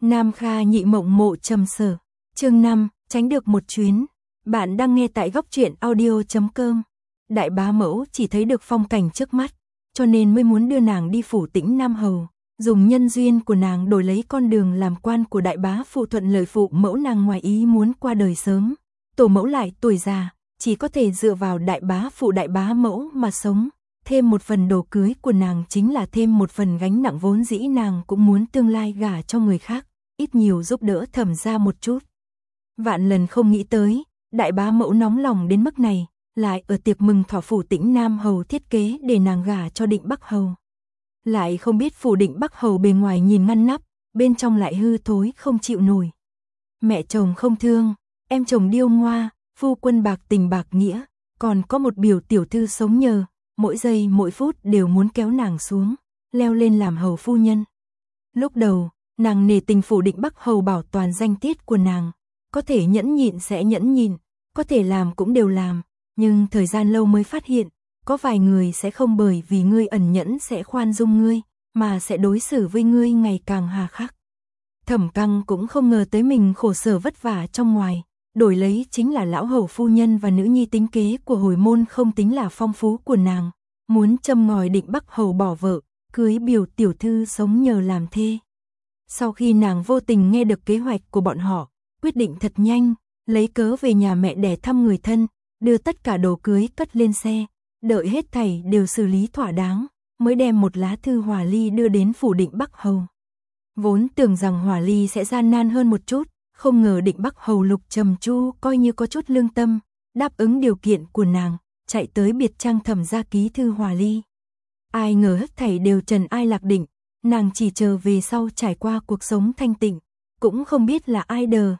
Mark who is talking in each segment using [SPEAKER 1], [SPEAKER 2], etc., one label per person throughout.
[SPEAKER 1] Nam Kha Nhị Mộng Mộ Trầm Sở. Chương 5, tránh được một chuyến. Bạn đang nghe tại góc truyện audio.com. Đại bá mẫu chỉ thấy được phong cảnh trước mắt, cho nên mới muốn đưa nàng đi phủ Tĩnh Nam Hầu, dùng nhân duyên của nàng đổi lấy con đường làm quan của đại bá phụ thuận lợi phụ mẫu nàng ngoài ý muốn qua đời sớm. Tổ mẫu lại tuổi già, chỉ có thể dựa vào đại bá phụ đại bá mẫu mà sống. Thêm một phần đồ cưới của nàng chính là thêm một phần gánh nặng vốn dĩ nàng cũng muốn tương lai gả cho người khác, ít nhiều giúp đỡ Thẩm gia một chút. Vạn lần không nghĩ tới, đại bá mẫu nóng lòng đến mức này, lại ở tiệc mừng thọ phủ Tĩnh Nam Hầu thiết kế để nàng gả cho Định Bắc Hầu. Lại không biết phủ Định Bắc Hầu bề ngoài nhìn ngăn nắp, bên trong lại hư thối không chịu nổi. Mẹ chồng không thương, em chồng điêu ngoa, phu quân bạc tình bạc nghĩa, còn có một biểu tiểu thư sống nhờ, mỗi giây mỗi phút đều muốn kéo nàng xuống, leo lên làm hầu phu nhân. Lúc đầu, nàng nể tình phủ Định Bắc Hầu bảo toàn danh tiết của nàng, có thể nhẫn nhịn sẽ nhẫn nhịn, có thể làm cũng đều làm, nhưng thời gian lâu mới phát hiện, có vài người sẽ không bởi vì ngươi ẩn nhẫn sẽ khoan dung ngươi, mà sẽ đối xử với ngươi ngày càng hà khắc. Thẩm Căng cũng không ngờ tới mình khổ sở vất vả trong ngoài, đổi lấy chính là lão hầu phu nhân và nữ nhi tính kế của hồi môn không tính là phong phú của nàng, muốn châm ngòi Định Bắc Hầu bỏ vợ, cưới biểu tiểu thư sống nhờ làm thê. Sau khi nàng vô tình nghe được kế hoạch của bọn họ, quyết định thật nhanh, lấy cớ về nhà mẹ đẻ thăm người thân, đưa tất cả đồ cưới cất lên xe, đợi hết thảy đều xử lý thỏa đáng, mới đem một lá thư hòa ly đưa đến phủ Định Bắc Hầu. Vốn tưởng rằng hòa ly sẽ gian nan hơn một chút, không ngờ Định Bắc Hầu Lục Trầm Chu coi như có chút lương tâm, đáp ứng điều kiện của nàng, chạy tới biệt trang Thẩm gia ký thư hòa ly. Ai ngờ hết thảy đều trần ai lạc định, nàng chỉ chờ về sau trải qua cuộc sống thanh tịnh, cũng không biết là ai đờ,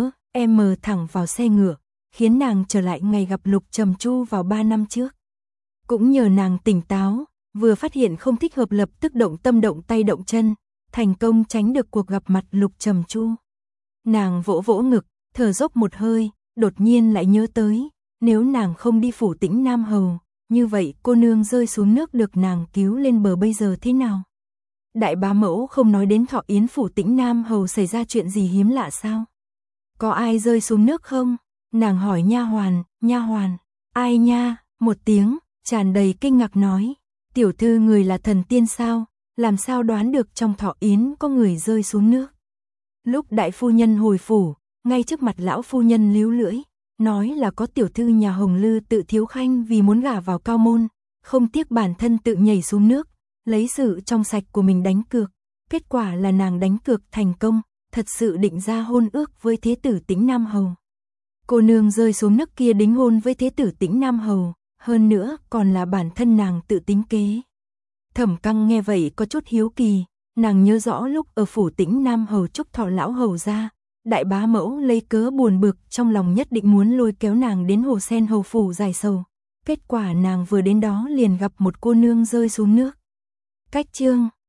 [SPEAKER 1] em mờ thẳng vào xe ngựa, khiến nàng trở lại ngày gặp Lục Trầm Chu vào 3 năm trước. Cũng nhờ nàng tỉnh táo, vừa phát hiện không thích hợp lập tức động tâm động tay động chân, thành công tránh được cuộc gặp mặt Lục Trầm Chu. Nàng vỗ vỗ ngực, thở dốc một hơi, đột nhiên lại nhớ tới, nếu nàng không đi phủ Tĩnh Nam Hầu, như vậy cô nương rơi xuống nước được nàng cứu lên bờ bây giờ thế nào? Đại bá mẫu không nói đến thọ yến phủ Tĩnh Nam Hầu xảy ra chuyện gì hiếm lạ sao? Có ai rơi xuống nước không? Nàng hỏi nha hoàn, ai nha? Một tiếng, tràn đầy kinh ngạc nói, tiểu thư người là thần tiên sao? Làm sao đoán được trong thọ yến có người rơi xuống nước? Lúc đại phu nhân hồi phủ, ngay trước mặt lão phu nhân líu lưỡi, nói là có tiểu thư nhà Hồng Lư Tự Thiếu Khanh vì muốn gả vào cao môn, không tiếc bản thân tự nhảy xuống nước, lấy sự trong sạch của mình đánh cược, kết quả là nàng đánh cược thành công, thật sự định ra hôn ước với thế tử Tĩnh Nam Hầu. Cô nương rơi xuống nước kia đính hôn với thế tử Tĩnh Nam Hầu, hơn nữa còn là bản thân nàng tự tính kế. Thẩm Căng nghe vậy có chút hiếu kỳ, nàng nhớ rõ lúc ở phủ Tĩnh Nam Hầu chúc thọ lão hầu ra, đại bá mẫu lấy cớ buồn bực trong lòng nhất định muốn lôi kéo nàng đến Hồ Sen Hầu phủ giải sầu. Kết quả nàng vừa đến đó liền gặp một cô nương rơi xuống nước. Cách chương